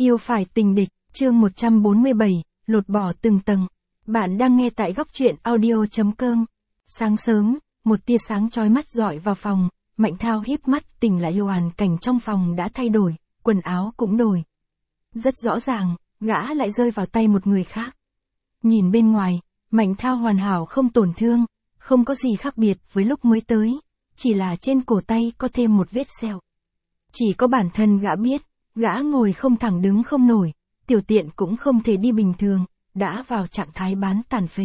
Yêu phải tình địch, chương 147, lột bỏ từng tầng. Bạn đang nghe tại góc truyện audio.com. Sáng sớm, một tia sáng chói mắt rọi vào phòng, Mạnh Thao híp mắt tỉnh lại hoàn cảnh trong phòng đã thay đổi, quần áo cũng đổi. Rất rõ ràng, gã lại rơi vào tay một người khác. Nhìn bên ngoài, Mạnh Thao hoàn hảo không tổn thương, không có gì khác biệt với lúc mới tới, chỉ là trên cổ tay có thêm một vết sẹo. Chỉ có bản thân gã biết, gã ngồi không thẳng đứng không nổi, tiểu tiện cũng không thể đi bình thường, đã vào trạng thái bán tàn phế.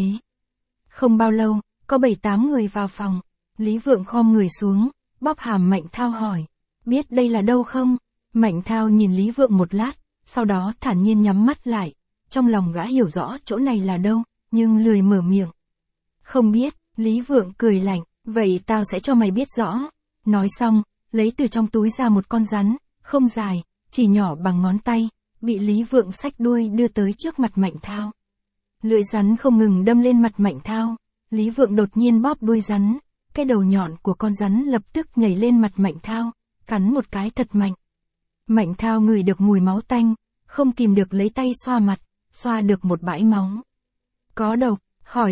Không bao lâu, có 7-8 người vào phòng, Lý Vượng khom người xuống, bóp hàm Mạnh Thao hỏi, biết đây là đâu không? Mạnh Thao nhìn Lý Vượng một lát, sau đó thản nhiên nhắm mắt lại, trong lòng gã hiểu rõ chỗ này là đâu, nhưng lười mở miệng. Không biết, Lý Vượng cười lạnh, vậy tao sẽ cho mày biết rõ. Nói xong, lấy từ trong túi ra một con rắn, không dài, chỉ nhỏ bằng ngón tay, bị Lý Vượng xách đuôi đưa tới trước mặt Mạnh Thao. Lưỡi rắn không ngừng đâm lên mặt Mạnh Thao, Lý Vượng đột nhiên bóp đuôi rắn, cái đầu nhọn của con rắn lập tức nhảy lên mặt Mạnh Thao, cắn một cái thật mạnh. Mạnh Thao ngửi được mùi máu tanh, không kìm được lấy tay xoa mặt, xoa được một bãi máu. Có độc, hỏi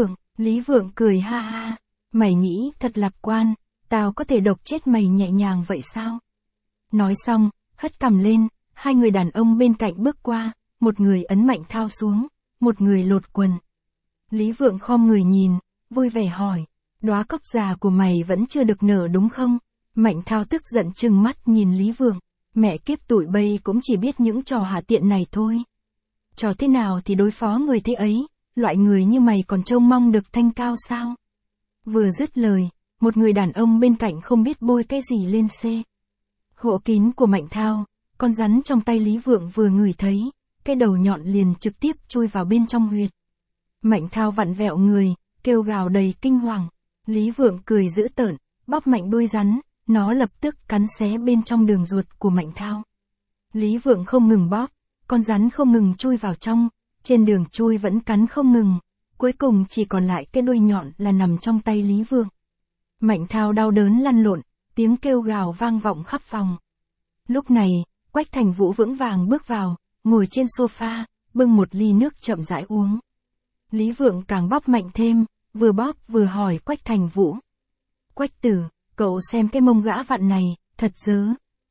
Lý Vượng cười ha ha, mày nghĩ thật lạc quan, tao có thể độc chết mày nhẹ nhàng vậy sao? Nói xong, hất cằm lên, hai người đàn ông bên cạnh bước qua, một người ấn Mạnh Thao xuống, một người lột quần. Lý Vượng khom người nhìn, vui vẻ hỏi, đóa cóc già của mày vẫn chưa được nở đúng không? Mạnh Thao tức giận trừng mắt nhìn Lý Vượng, mẹ kiếp tụi bây cũng chỉ biết những trò hả tiện này thôi. Trò thế nào thì đối phó người thế ấy, loại người như mày còn trông mong được thanh cao sao? Vừa dứt lời, một người đàn ông bên cạnh không biết bôi cái gì lên xe. Hộ kín của Mạnh Thao, con rắn trong tay Lý Vượng vừa ngửi thấy, cái đầu nhọn liền trực tiếp chui vào bên trong huyệt. Mạnh Thao vặn vẹo người, kêu gào đầy kinh hoàng. Lý Vượng cười dữ tợn, bóp mạnh đuôi rắn, nó lập tức cắn xé bên trong đường ruột của Mạnh Thao. Lý Vượng không ngừng bóp, con rắn không ngừng chui vào trong, trên đường chui vẫn cắn không ngừng, cuối cùng chỉ còn lại cái đuôi nhọn là nằm trong tay Lý Vượng. Mạnh Thao đau đớn lăn lộn, tiếng kêu gào vang vọng khắp phòng. Lúc này, Quách Thành Vũ vững vàng bước vào, ngồi trên sofa, bưng một ly nước chậm rãi uống. Lý Vượng càng bóp mạnh thêm, vừa bóp vừa hỏi Quách Thành Vũ. Quách tử, cậu xem cái mông gã vặn này, thật dớ.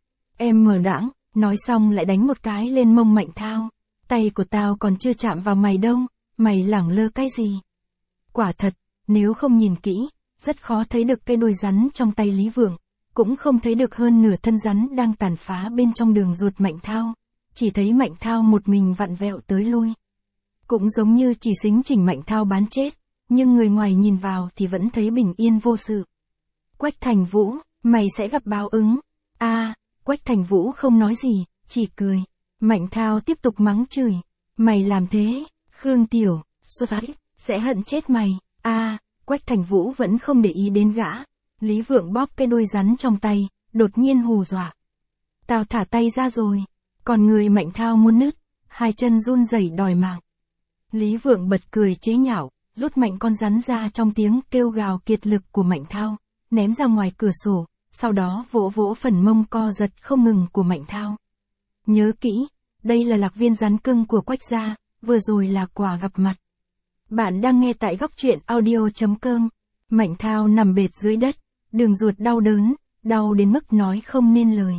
Em mờ đãng, nói xong lại đánh một cái lên mông Mạnh Thao. Tay của tao còn chưa chạm vào mày đâu, mày lẳng lơ cái gì? Quả thật, nếu không nhìn kỹ, rất khó thấy được cái đuôi rắn trong tay Lý Vượng, cũng không thấy được hơn nửa thân rắn đang tàn phá bên trong đường ruột Mạnh Thao, chỉ thấy Mạnh Thao một mình vặn vẹo tới lui. Cũng giống như chỉ xính chỉnh Mạnh Thao bán chết, nhưng người ngoài nhìn vào thì vẫn thấy bình yên vô sự. Quách Thành Vũ, mày sẽ gặp báo ứng. Quách Thành Vũ không nói gì, chỉ cười. Mạnh Thao tiếp tục mắng chửi. Mày làm thế, Khương Tiểu, sẽ hận chết mày. Quách Thành Vũ vẫn không để ý đến gã. Lý Vượng bóp cái đuôi rắn trong tay, đột nhiên hù dọa. Tao thả tay ra rồi. Còn người Mạnh Thao muốn nứt, hai chân run rẩy đòi mạng. Lý Vượng bật cười chế nhạo, rút mạnh con rắn ra trong tiếng kêu gào kiệt lực của Mạnh Thao, ném ra ngoài cửa sổ, sau đó vỗ vỗ phần mông co giật không ngừng của Mạnh Thao. Nhớ kỹ, đây là lạc viên rắn cưng của Quách gia, vừa rồi là quà gặp mặt. Bạn đang nghe tại góc truyện audio.com. Mạnh Thao nằm bệt dưới đất, đường ruột đau đớn, đau đến mức nói không nên lời.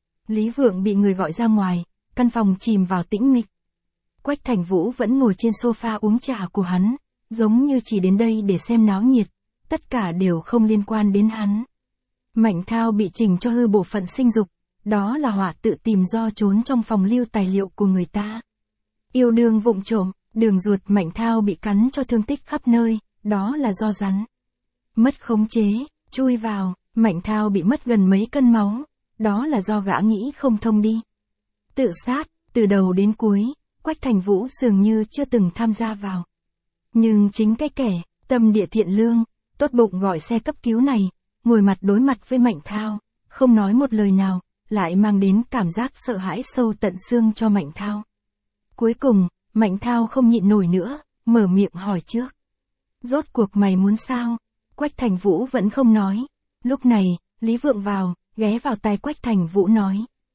Lý Vượng bị người gọi ra ngoài, căn phòng chìm vào tĩnh mịch. Quách Thành Vũ vẫn ngồi trên sofa uống trà của hắn, giống như chỉ đến đây để xem náo nhiệt, tất cả đều không liên quan đến hắn. Mạnh Thao bị chỉnh cho hư bộ phận sinh dục, đó là họa tự tìm do trốn trong phòng lưu tài liệu của người ta. Yêu đương vụng trộm, đường ruột Mạnh Thao bị cắn cho thương tích khắp nơi, đó là do rắn. Mất khống chế, chui vào, Mạnh Thao bị mất gần mấy cân máu, đó là do gã nghĩ không thông đi. Tự sát, từ đầu đến cuối, Quách Thành Vũ dường như chưa từng tham gia vào. Nhưng chính cái kẻ, tâm địa thiện lương, tốt bụng gọi xe cấp cứu này, ngồi mặt đối mặt với Mạnh Thao, không nói một lời nào, lại mang đến cảm giác sợ hãi sâu tận xương cho Mạnh Thao. Cuối cùng, Mạnh Thao không nhịn nổi nữa, mở miệng hỏi trước. Rốt cuộc mày muốn sao? Quách Thành Vũ vẫn không nói. Lúc này, Lý Vượng vào, ghé vào tai Quách Thành Vũ nói.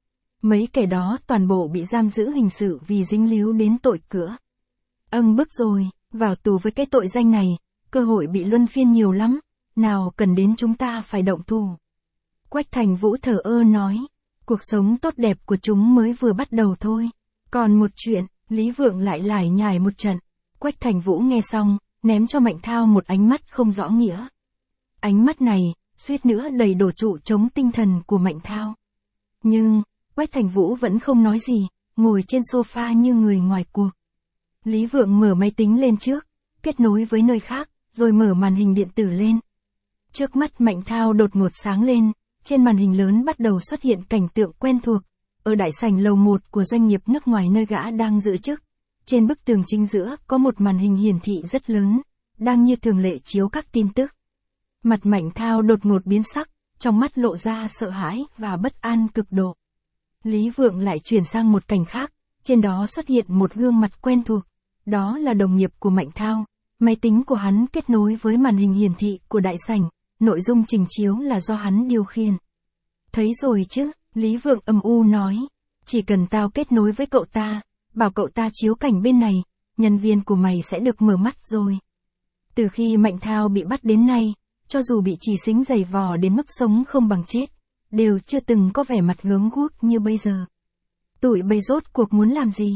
Mấy kẻ đó toàn bộ bị giam giữ hình sự vì dính líu đến tội cữa. Bức rồi, vào tù với cái tội danh này, cơ hội bị luân phiên nhiều lắm, nào cần đến chúng ta phải động thủ. Quách Thành Vũ thờ ơ nói, cuộc sống tốt đẹp của chúng mới vừa bắt đầu thôi. Còn một chuyện, Lý Vượng lại lải nhải một trận. Quách Thành Vũ nghe xong, ném cho Mạnh Thao một ánh mắt không rõ nghĩa. Ánh mắt này, suýt nữa đầy đổ trụ chống tinh thần của Mạnh Thao. Nhưng, Quách Thành Vũ vẫn không nói gì, ngồi trên sofa như người ngoài cuộc. Lý Vượng mở máy tính lên trước, kết nối với nơi khác, rồi mở màn hình điện tử lên. Trước mắt Mạnh Thao đột ngột sáng lên, trên màn hình lớn bắt đầu xuất hiện cảnh tượng quen thuộc. Ở đại sảnh lầu 1 của doanh nghiệp nước ngoài nơi gã đang giữ chức. Trên bức tường chính giữa có một màn hình hiển thị rất lớn, đang như thường lệ chiếu các tin tức. Mặt Mạnh Thao đột ngột biến sắc, trong mắt lộ ra sợ hãi và bất an cực độ. Lý Vượng lại chuyển sang một cảnh khác, trên đó xuất hiện một gương mặt quen thuộc. Đó là đồng nghiệp của Mạnh Thao. Máy tính của hắn kết nối với màn hình hiển thị của đại sảnh, nội dung trình chiếu là do hắn điều khiển. Thấy rồi chứ, Lý Vượng âm u nói, chỉ cần tao kết nối với cậu ta, bảo cậu ta chiếu cảnh bên này, nhân viên của mày sẽ được mở mắt rồi. Từ khi Mạnh Thao bị bắt đến nay, cho dù bị trì xính giày vò đến mức sống không bằng chết, đều chưa từng có vẻ mặt gớm guốc như bây giờ. Tụi bây rốt cuộc muốn làm gì?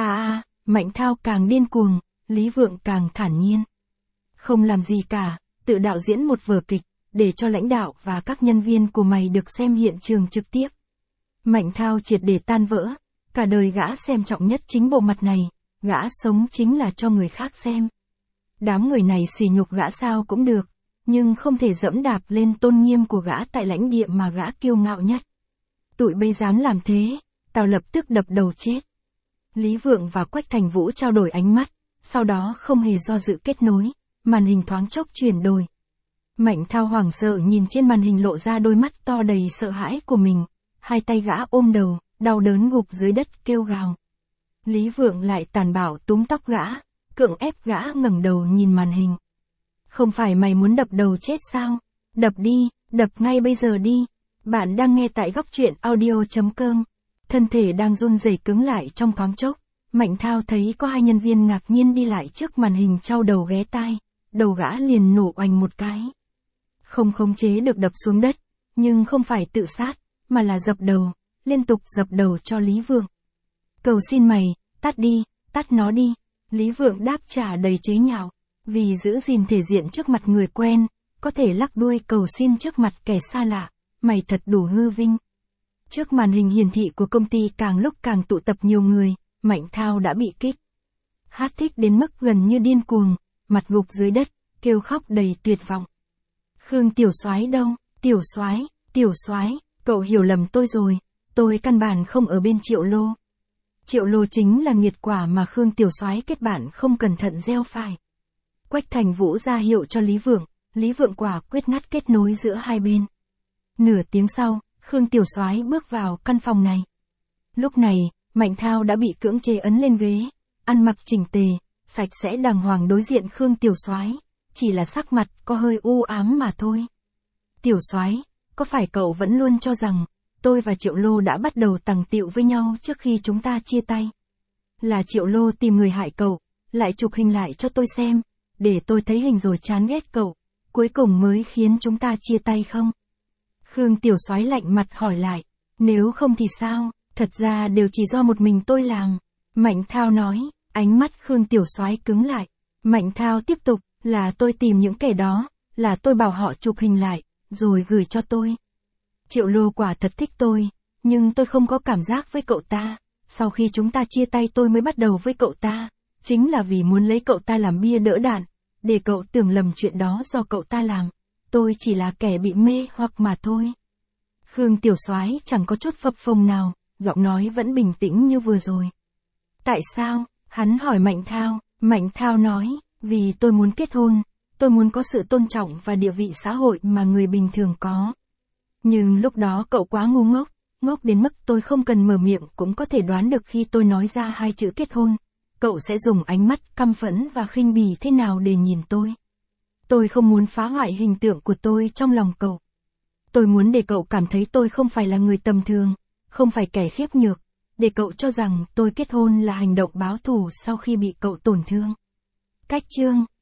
Mạnh Thao càng điên cuồng, Lý Vượng càng thản nhiên. Không làm gì cả, tự đạo diễn một vở kịch, để cho lãnh đạo và các nhân viên của mày được xem hiện trường trực tiếp. Mạnh Thao triệt để tan vỡ, cả đời gã xem trọng nhất chính bộ mặt này, gã sống chính là cho người khác xem. Đám người này sỉ nhục gã sao cũng được, nhưng không thể dẫm đạp lên tôn nghiêm của gã tại lãnh địa mà gã kiêu ngạo nhất. Tụi bây dám làm thế, tao lập tức đập đầu chết. Lý Vượng và Quách Thành Vũ trao đổi ánh mắt, sau đó không hề do dự kết nối, màn hình thoáng chốc chuyển đổi. Mạnh Thao hoảng sợ nhìn trên màn hình lộ ra đôi mắt to đầy sợ hãi của mình, hai tay gã ôm đầu, đau đớn gục dưới đất kêu gào. Lý Vượng lại tàn bạo túm tóc gã, cưỡng ép gã ngẩng đầu nhìn màn hình. Không phải mày muốn đập đầu chết sao? Đập đi, đập ngay bây giờ đi. Bạn đang nghe tại góc truyện audio.com. Thân thể đang run rẩy cứng lại trong thoáng chốc. Mạnh Thao thấy có hai nhân viên ngạc nhiên đi lại trước màn hình trao đầu ghé tai. Đầu gã liền nổ oành một cái. Không khống chế được đập xuống đất, nhưng không phải tự sát, mà là dập đầu, liên tục dập đầu cho Lý Vượng. Cầu xin mày, tắt đi, tắt nó đi. Lý Vượng đáp trả đầy chế nhạo. Vì giữ gìn thể diện trước mặt người quen, có thể lắc đuôi cầu xin trước mặt kẻ xa lạ, mày thật đủ hư vinh. Trước màn hình hiển thị của công ty càng lúc càng tụ tập nhiều người, Mạnh Thao đã bị kích. Hát thích đến mức gần như điên cuồng, mặt gục dưới đất, kêu khóc đầy tuyệt vọng. Khương Tiểu Soái đâu? Tiểu Soái, cậu hiểu lầm tôi rồi, tôi căn bản không ở bên Triệu Lô. Triệu Lô chính là nghiệt quả mà Khương Tiểu Soái kết bạn không cẩn thận gieo phải. Quách Thành Vũ ra hiệu cho Lý Vượng quả quyết ngắt kết nối giữa hai bên. Nửa tiếng sau, Khương Tiểu Soái bước vào căn phòng này. Lúc này, Mạnh Thao đã bị cưỡng chế ấn lên ghế, ăn mặc chỉnh tề, sạch sẽ đàng hoàng đối diện Khương Tiểu Soái, chỉ là sắc mặt có hơi u ám mà thôi. Tiểu Soái, có phải cậu vẫn luôn cho rằng tôi và Triệu Lô đã bắt đầu tằng tiệu với nhau trước khi chúng ta chia tay? Là Triệu Lô tìm người hại cậu, lại chụp hình lại cho tôi xem, để tôi thấy hình rồi chán ghét cậu, cuối cùng mới khiến chúng ta chia tay không? Khương Tiểu Soái lạnh mặt hỏi lại, nếu không thì sao, thật ra đều chỉ do một mình tôi làm. Mạnh Thao nói, ánh mắt Khương Tiểu Soái cứng lại. Mạnh Thao tiếp tục, là tôi tìm những kẻ đó, là tôi bảo họ chụp hình lại, rồi gửi cho tôi. Triệu Lô quả thật thích tôi, nhưng tôi không có cảm giác với cậu ta, sau khi chúng ta chia tay tôi mới bắt đầu với cậu ta, chính là vì muốn lấy cậu ta làm bia đỡ đạn, để cậu tưởng lầm chuyện đó do cậu ta làm, tôi chỉ là kẻ bị mê hoặc mà thôi. Khương Tiểu Soái chẳng có chút phập phồng nào, giọng nói vẫn bình tĩnh như vừa rồi. Tại sao? Hắn hỏi Mạnh Thao. Mạnh Thao nói, vì tôi muốn kết hôn, tôi muốn có sự tôn trọng và địa vị xã hội mà người bình thường có. Nhưng lúc đó cậu quá ngu ngốc, ngốc đến mức tôi không cần mở miệng cũng có thể đoán được khi tôi nói ra hai chữ kết hôn, cậu sẽ dùng ánh mắt căm phẫn và khinh bỉ thế nào để nhìn tôi. Tôi không muốn phá hoại hình tượng của tôi trong lòng cậu. Tôi muốn để cậu cảm thấy tôi không phải là người tầm thường, không phải kẻ khiếp nhược, để cậu cho rằng tôi kết hôn là hành động báo thù sau khi bị cậu tổn thương. Cách chương